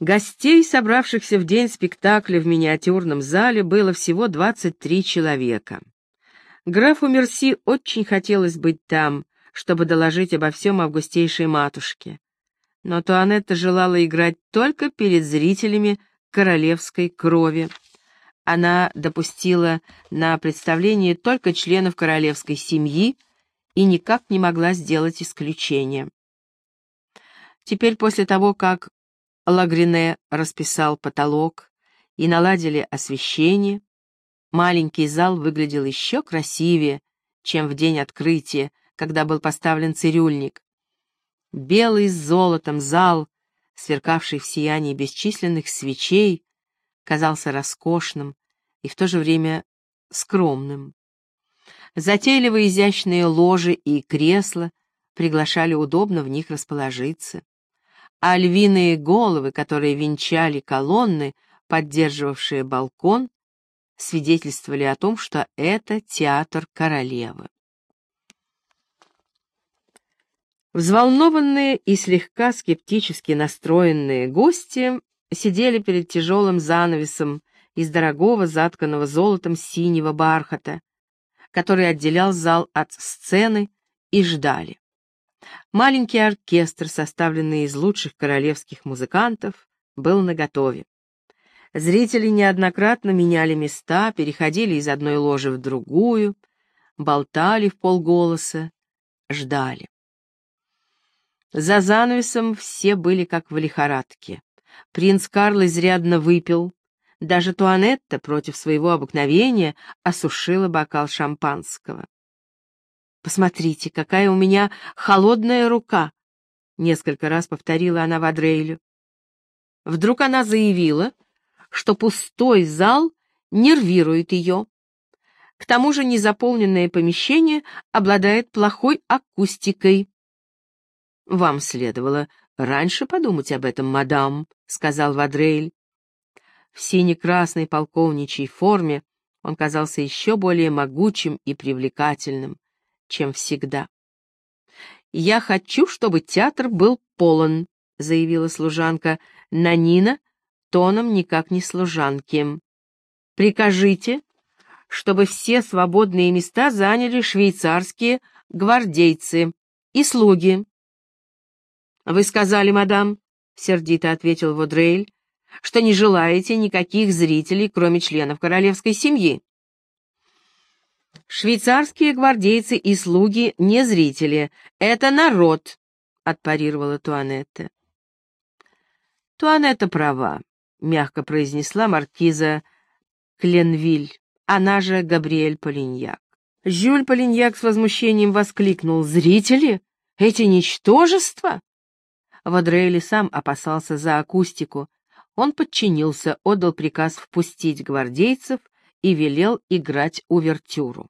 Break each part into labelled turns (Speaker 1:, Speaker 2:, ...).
Speaker 1: Гостей, собравшихся в день спектакля в миниатюрном зале, было всего 23 человека. Графу Мерси очень хотелось быть там, чтобы доложить обо всем августейшей матушке. Но Туанетта желала играть только перед зрителями королевской крови. Она допустила на представление только членов королевской семьи и никак не могла сделать исключение. Теперь, после того, как Лагрине расписал потолок и наладили освещение, маленький зал выглядел еще красивее, чем в день открытия, когда был поставлен цирюльник. Белый с золотом зал, сверкавший в сиянии бесчисленных свечей, казался роскошным и в то же время скромным. Затейливые изящные ложи и кресла приглашали удобно в них расположиться, а львиные головы, которые венчали колонны, поддерживавшие балкон, свидетельствовали о том, что это театр королевы. Взволнованные и слегка скептически настроенные гости сидели перед тяжелым занавесом из дорогого, затканного золотом синего бархата, который отделял зал от сцены, и ждали. Маленький оркестр, составленный из лучших королевских музыкантов, был наготове. Зрители неоднократно меняли места, переходили из одной ложи в другую, болтали вполголоса, ждали. За занавесом все были как в лихорадке. Принц Карл изрядно выпил. Даже Туанетта, против своего обыкновения, осушила бокал шампанского. «Посмотрите, какая у меня холодная рука!» — несколько раз повторила она Вадрейлю. Вдруг она заявила, что пустой зал нервирует ее. К тому же незаполненное помещение обладает плохой акустикой. «Вам следовало раньше подумать об этом, мадам», — сказал Вадрейль. В сине-красной полковничьей форме он казался еще более могучим и привлекательным, чем всегда. «Я хочу, чтобы театр был полон», — заявила служанка Нанина тоном никак не служанки. «Прикажите, чтобы все свободные места заняли швейцарские гвардейцы и слуги». «Вы сказали, мадам», — сердито ответил Вадрейль, «что не желаете никаких зрителей, кроме членов королевской семьи». «Швейцарские гвардейцы и слуги не зрители, это народ», — отпарировала Туанетта. «Туанетта права», — мягко произнесла маркиза Кленвиль, она же Габриэль Полиньяк. Жюль Полиньяк с возмущением воскликнул: «Зрители? Эти ничтожества?» Вадрейль сам опасался за акустику. Он подчинился, отдал приказ впустить гвардейцев и велел играть увертюру.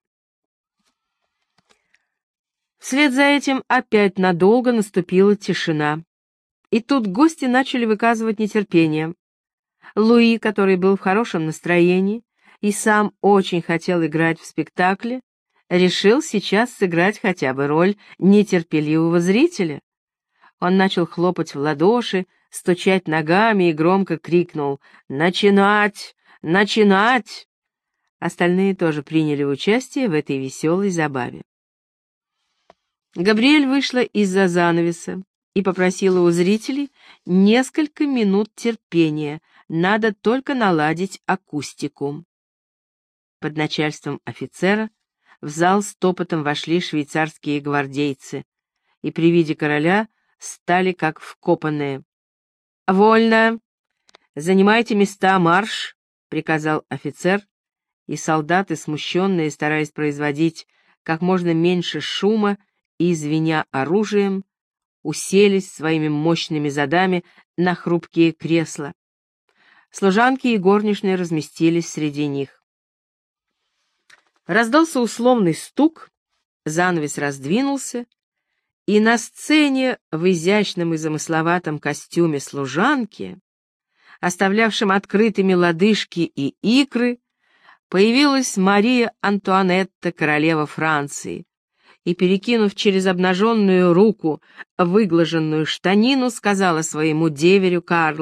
Speaker 1: Вслед за этим опять надолго наступила тишина. И тут гости начали выказывать нетерпение. Луи, который был в хорошем настроении и сам очень хотел играть в спектакле, решил сейчас сыграть хотя бы роль нетерпеливого зрителя. Он начал хлопать в ладоши, стучать ногами и громко крикнул: «Начинать! Начинать!» Остальные тоже приняли участие в этой веселой забаве. Габриэль вышла из-за занавеса и попросила у зрителей несколько минут терпения, надо только наладить акустику. Под начальством офицера в зал с топотом вошли швейцарские гвардейцы, и при виде короля стали как вкопанные. «Вольно! Занимайте места, марш!» — приказал офицер, и солдаты, смущенные, стараясь производить как можно меньше шума и звеня оружием, уселись своими мощными задами на хрупкие кресла. Служанки и горничные разместились среди них. Раздался условный стук, занавес раздвинулся, и на сцене в изящном и замысловатом костюме служанки, оставлявшем открытыми лодыжки и икры, появилась Мария Антуанетта, королева Франции, и, перекинув через обнаженную руку выглаженную штанину, сказала своему деверю Карлу: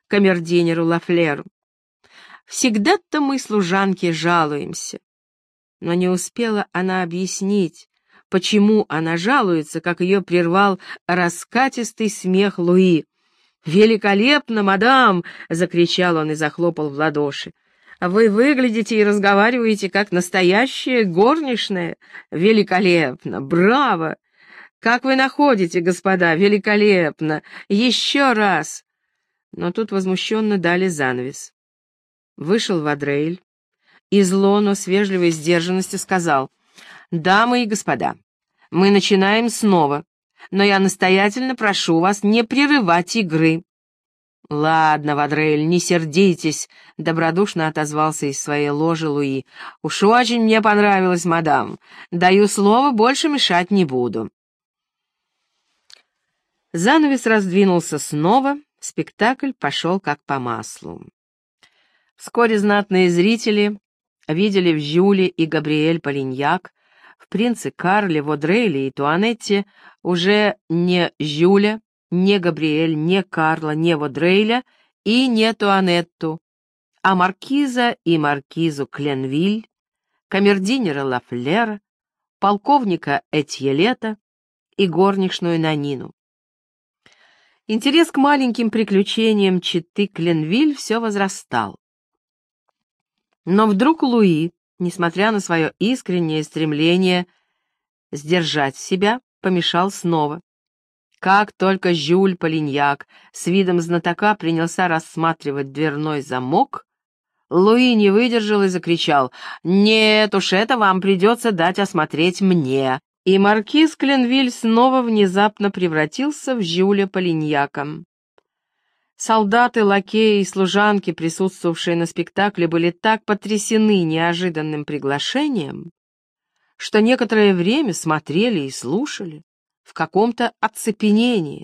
Speaker 1: камердинеру Лафлеру. «Всегда-то мы, служанки, жалуемся». Но не успела она объяснить, почему она жалуется, как ее прервал раскатистый смех Луи. «Великолепно, мадам!» — закричал он и захлопал в ладоши. «Вы выглядите и разговариваете, как настоящая горничная. Великолепно! Браво! Как вы находите, господа? Великолепно! Еще раз!» Но тут возмущенно дали занавес. Вышел Вадрейль и зло, но с вежливой сдержанностью сказал: «Дамы и господа, мы начинаем снова, но я настоятельно прошу вас не прерывать игры». «Ладно, Вадрейль, не сердитесь», — добродушно отозвался из своей ложи Луи. «Уж очень мне понравилось, мадам. Даю слово, больше мешать не буду». Занавес раздвинулся снова, спектакль пошел как по маслу. Вскоре знатные зрители видели в Жюле и Габриэль Полиньяк, в принце Карле, Водрейле и Туанетте уже не Жюля, не Габриэль, не Карла, не Водрейля и не Туанетту, а маркиза и маркизу Кленвиль, камердинера Лафлера, полковника Этьелета и горничную Нанину. Интерес к маленьким приключениям четы Кленвиль все возрастал. Но вдруг Луи, несмотря на свое искреннее стремление сдержать себя, помешал снова. Как только Жюль Полиньяк с видом знатока принялся рассматривать дверной замок, Луи не выдержал и закричал: «Нет уж, это вам придется дать осмотреть мне». И маркиз Кленвиль снова внезапно превратился в Жюля Полиньяка. Солдаты, лакеи и служанки, присутствовавшие на спектакле, были так потрясены неожиданным приглашением, что некоторое время смотрели и слушали в каком-то оцепенении.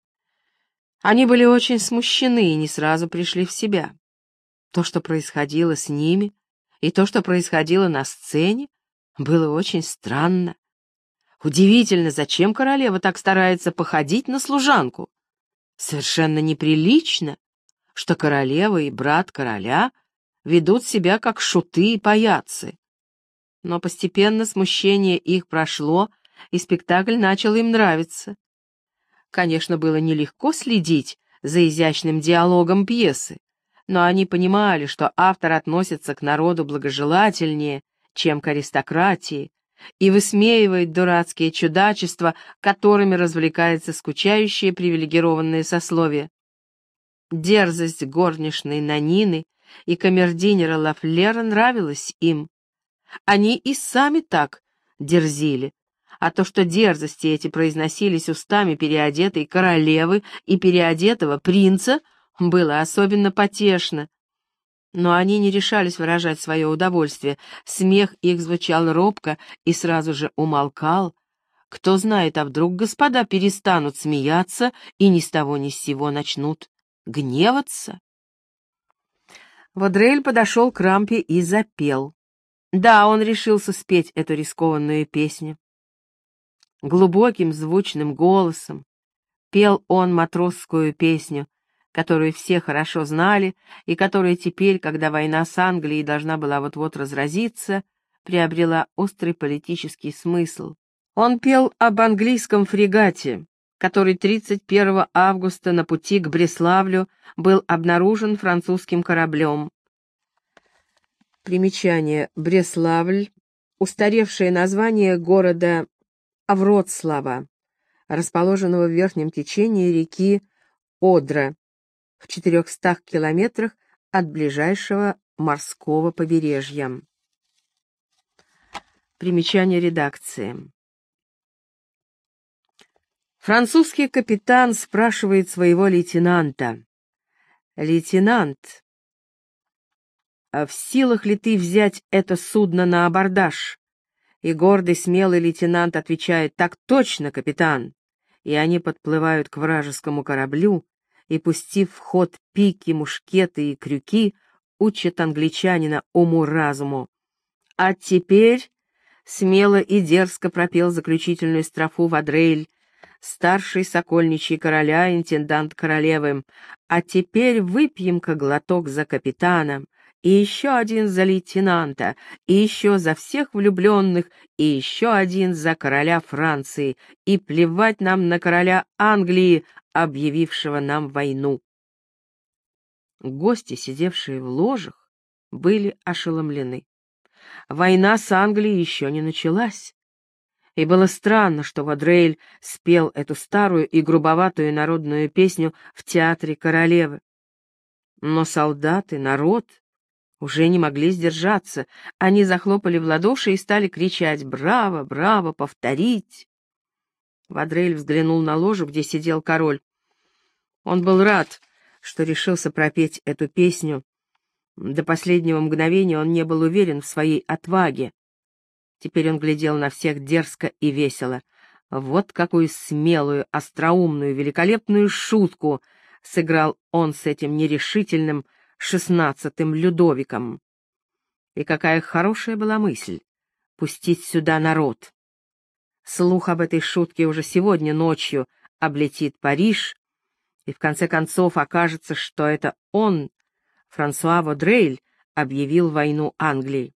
Speaker 1: Они были очень смущены и не сразу пришли в себя. То, что происходило с ними, и то, что происходило на сцене, было очень странно. Удивительно, зачем королева так старается походить на служанку? Совершенно неприлично, что королева и брат короля ведут себя как шуты и паяцы. Но постепенно смущение их прошло, и спектакль начал им нравиться. Конечно, было нелегко следить за изящным диалогом пьесы, но они понимали, что автор относится к народу благожелательнее, чем к аристократии, и высмеивает дурацкие чудачества, которыми развлекается скучающее привилегированное сословие. Дерзость горничной Нанины и камердинера Лафлера нравилась им. Они и сами так дерзили, а то, что дерзости эти произносились устами переодетой королевы и переодетого принца, было особенно потешно. Но они не решались выражать свое удовольствие, смех их звучал робко и сразу же умолкал. Кто знает, а вдруг господа перестанут смеяться и ни с того ни с сего начнут гневаться? Водрейль подошел к рампе и запел. Да, он решился спеть эту рискованную песню. Глубоким звучным голосом пел он матросскую песню, которую все хорошо знали и которая теперь, когда война с Англией должна была вот-вот разразиться, приобрела острый политический смысл. Он пел об английском фрегате, который 31 августа на пути к Бреславлю был обнаружен французским кораблем. Примечание: Бреславль — устаревшее название города Вроцлава, расположенного в верхнем течении реки Одра, в 400 километрах от ближайшего морского побережья. Примечание редакции. Французский капитан спрашивает своего лейтенанта: «Лейтенант, а в силах ли ты взять это судно на абордаж?» И гордый, смелый лейтенант отвечает: «Так точно, капитан!» И они подплывают к вражескому кораблю, и, пустив в ход пики, мушкеты и крюки, учат англичанина уму-разуму. А теперь, — смело и дерзко пропел заключительную строфу Вадрейль, старший сокольничий короля, интендант королевы. А теперь выпьем-ка глоток за капитана, и еще один за лейтенанта, и еще за всех влюбленных, и еще один за короля Франции, и плевать нам на короля Англии, объявившего нам войну». Гости, сидевшие в ложах, были ошеломлены. Война с Англией еще не началась. И было странно, что Вадрель спел эту старую и грубоватую народную песню в театре королевы. Но солдаты, народ уже не могли сдержаться. Они захлопали в ладоши и стали кричать «Браво! Браво! Повторить!». Вадрель взглянул на ложу, где сидел король. Он был рад, что решился пропеть эту песню. До последнего мгновения он не был уверен в своей отваге. Теперь он глядел на всех дерзко и весело. Вот какую смелую, остроумную, великолепную шутку сыграл он с этим нерешительным 16-м Людовиком. И какая хорошая была мысль — пустить сюда народ. Слух об этой шутке уже сегодня ночью облетит Париж, и в конце концов окажется, что это он, Франсуа Вадрель, объявил войну Англии.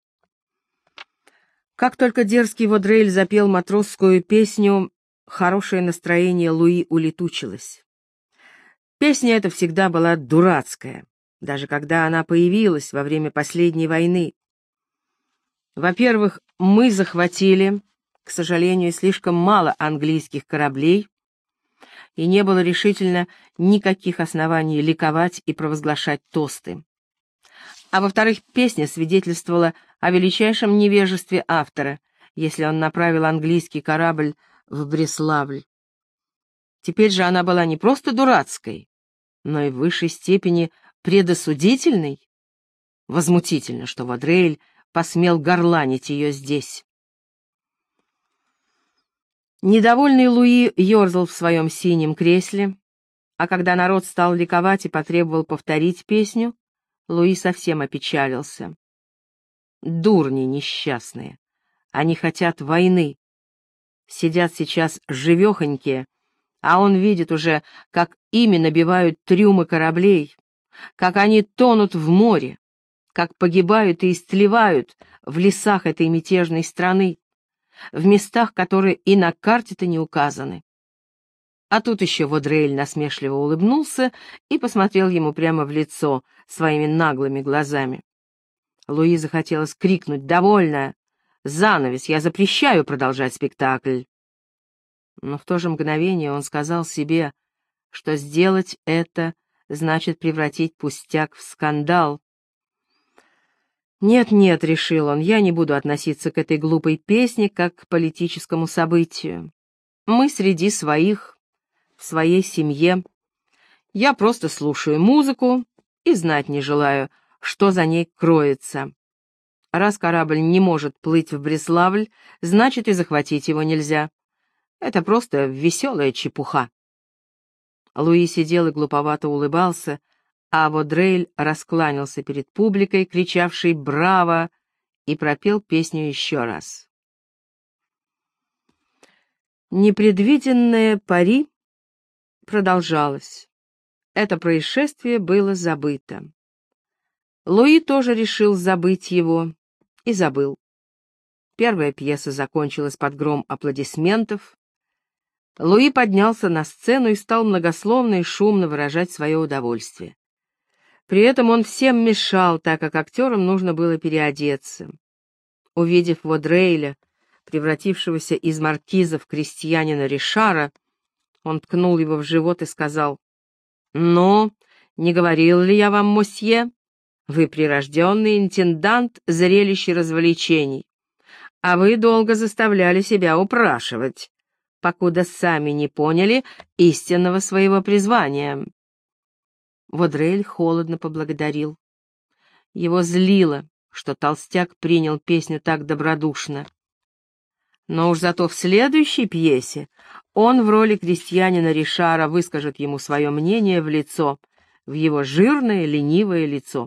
Speaker 1: Как только дерзкий Вадрель запел матросскую песню, хорошее настроение Луи улетучилось. Песня эта всегда была дурацкая, даже когда она появилась во время последней войны. Во-первых, мы захватили, к сожалению, слишком мало английских кораблей, и не было решительно никаких оснований ликовать и провозглашать тосты. А во-вторых, песня свидетельствовала о величайшем невежестве автора, если он направил английский корабль в Бреславль. Теперь же она была не просто дурацкой, но и в высшей степени предосудительной. Возмутительно, что Вадрель посмел горланить ее здесь. Недовольный Луи ерзал в своем синем кресле, а когда народ стал ликовать и потребовал повторить песню, Луи совсем опечалился. Дурни несчастные. Они хотят войны. Сидят сейчас живехонькие, а он видит уже, как ими набивают трюмы кораблей, как они тонут в море, как погибают и истлевают в лесах этой мятежной страны, в местах, которые и на карте-то не указаны. А тут еще Вадрель насмешливо улыбнулся и посмотрел ему прямо в лицо своими наглыми глазами. Луи захотелось крикнуть «Довольно! Занавес! Я запрещаю продолжать спектакль!» Но в то же мгновение он сказал себе, что сделать это значит превратить пустяк в скандал. «Нет-нет», — решил он, — «я не буду относиться к этой глупой песне как к политическому событию. Мы среди своих, в своей семье. Я просто слушаю музыку и знать не желаю, что за ней кроется. Раз корабль не может плыть в Бреславль, значит и захватить его нельзя. Это просто веселая чепуха». Луи сидел и глуповато улыбался, а Вадрель раскланялся перед публикой, кричавшей «Браво!», и пропел песню еще раз. Непредвиденное пари продолжалось. Это происшествие было забыто. Луи тоже решил забыть его и забыл. Первая пьеса закончилась под гром аплодисментов. Луи поднялся на сцену и стал многословно и шумно выражать свое удовольствие. При этом он всем мешал, так как актерам нужно было переодеться. Увидев Вадрейля, превратившегося из маркиза в крестьянина Ришара, он ткнул его в живот и сказал: «Ну, не говорил ли я вам, мосье? Вы прирожденный интендант зрелищ и развлечений, а вы долго заставляли себя упрашивать, покуда сами не поняли истинного своего призвания». Вадрель холодно поблагодарил. Его злило, что толстяк принял песню так добродушно. Но уж зато в следующей пьесе он в роли крестьянина Ришара выскажет ему свое мнение в лицо, в его жирное, ленивое лицо.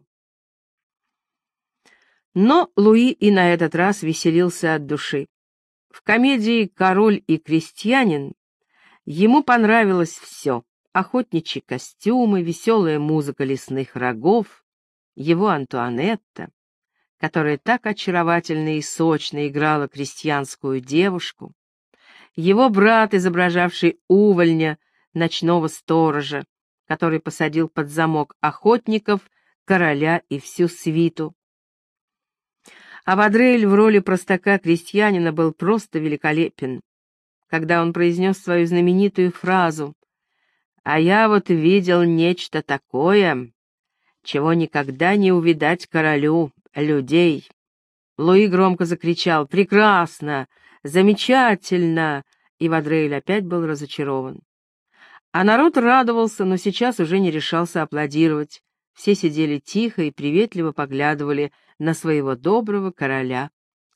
Speaker 1: Но Луи и на этот раз веселился от души. В комедии «Король и крестьянин» Ему понравилось все: охотничьи костюмы, веселая музыка лесных рогов, его Антуанетта, которая так очаровательно и сочно играла крестьянскую девушку, его брат, изображавший увольня, ночного сторожа, который посадил под замок охотников, короля и всю свиту. А Вадрель в роли простака-крестьянина был просто великолепен, когда он произнес свою знаменитую фразу: «А я вот видел нечто такое, чего никогда не увидать королю, людей». Луи громко закричал: «Прекрасно! Замечательно!» И Вадрель опять был разочарован. А народ радовался, но сейчас уже не решался аплодировать. Все сидели тихо и приветливо поглядывали на своего доброго короля.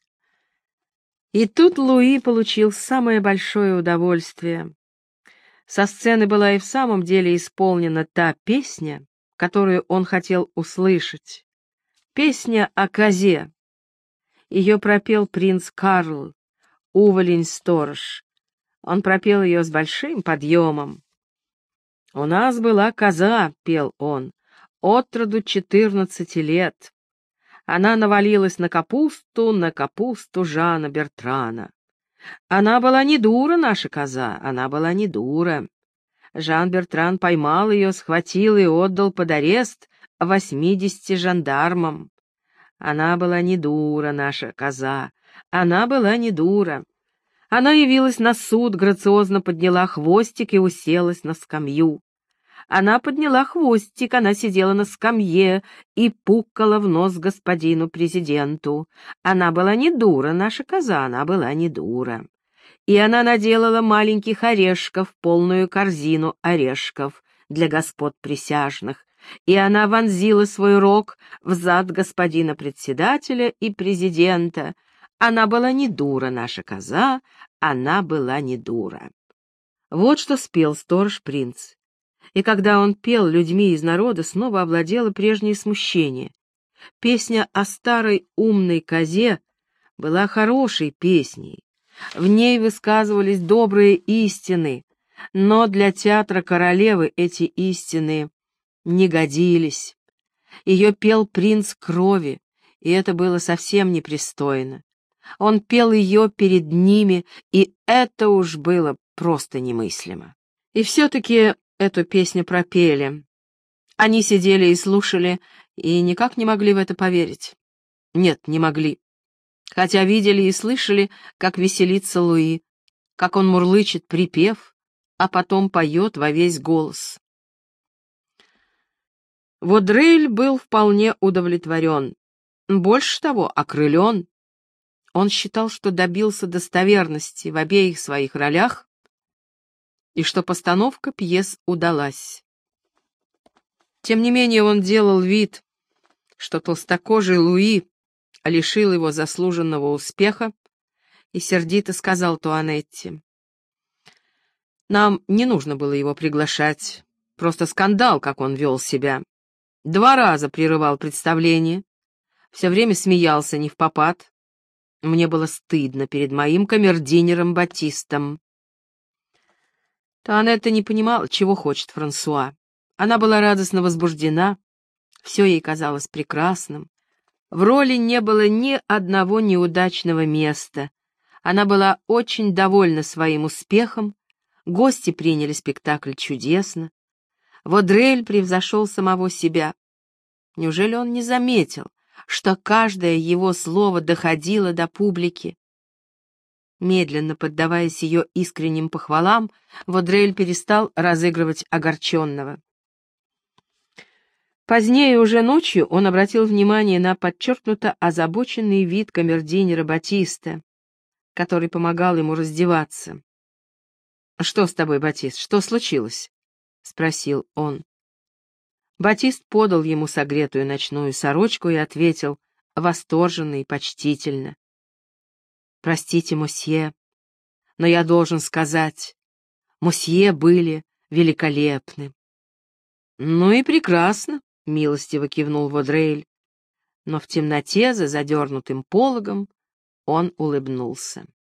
Speaker 1: И тут Луи получил самое большое удовольствие. Со сцены была и в самом деле исполнена та песня, которую он хотел услышать. Песня о козе. Ее пропел принц Карл, уволень-сторож. Он пропел ее с большим подъемом. «У нас была коза», — пел он, — «отроду 14 лет. Она навалилась на капусту Жана Бертрана. Она была не дура, наша коза, она была не дура. Жан Бертран поймал ее, схватил и отдал под арест 80 жандармам. Она была не дура, наша коза, она была не дура. Она явилась на суд, грациозно подняла хвостик и уселась на скамью. Она подняла хвостик, она сидела на скамье и пукала в нос господину президенту. Она была не дура, наша коза, она была не дура. И она наделала маленьких орешков, полную корзину орешков для господ присяжных, и она вонзила свой рог в зад господина председателя и президента. Она была не дура, наша коза, она была не дура. Вот что спел сторож-принц. И когда он пел, людьми из народа снова овладело прежнее смущение. Песня о старой умной козе была хорошей песней. В ней высказывались добрые истины, но для театра королевы эти истины не годились. Ее пел принц крови, и это было совсем непристойно. Он пел ее перед ними, и это уж было просто немыслимо. И все-таки эту песню пропели. Они сидели и слушали, и никак не могли в это поверить. Нет, не могли. Хотя видели и слышали, как веселится Луи, как он мурлычет припев, а потом поет во весь голос. Вадрель был вполне удовлетворен, больше того, окрылен. Он считал, что добился достоверности в обеих своих ролях и что постановка пьес удалась. Тем не менее он делал вид, что толстокожий Луи лишил его заслуженного успеха, и сердито сказал Туанетте: «Нам не нужно было его приглашать, просто скандал, как он вел себя. 2 раза прерывал представление, все время смеялся невпопад. Мне было стыдно перед моим камердинером Батистом». Туанетта не понимала, чего хочет Франсуа. Она была радостно возбуждена, все ей казалось прекрасным. В роли не было ни одного неудачного места. Она была очень довольна своим успехом, гости приняли спектакль чудесно. Вадрель превзошел самого себя. Неужели он не заметил, что каждое его слово доходило до публики? Медленно поддаваясь ее искренним похвалам, Вадрель перестал разыгрывать огорченного. Позднее, уже ночью, он обратил внимание на подчеркнуто озабоченный вид камердинера Батиста, который помогал ему раздеваться. «Что с тобой, Батист, что случилось?» — спросил он. Батист подал ему согретую ночную сорочку и ответил восторженно и почтительно: «Простите, мосье, но я должен сказать, мосье были великолепны». «Ну и прекрасно», — милостиво кивнул Вадрель, но в темноте за задернутым пологом он улыбнулся.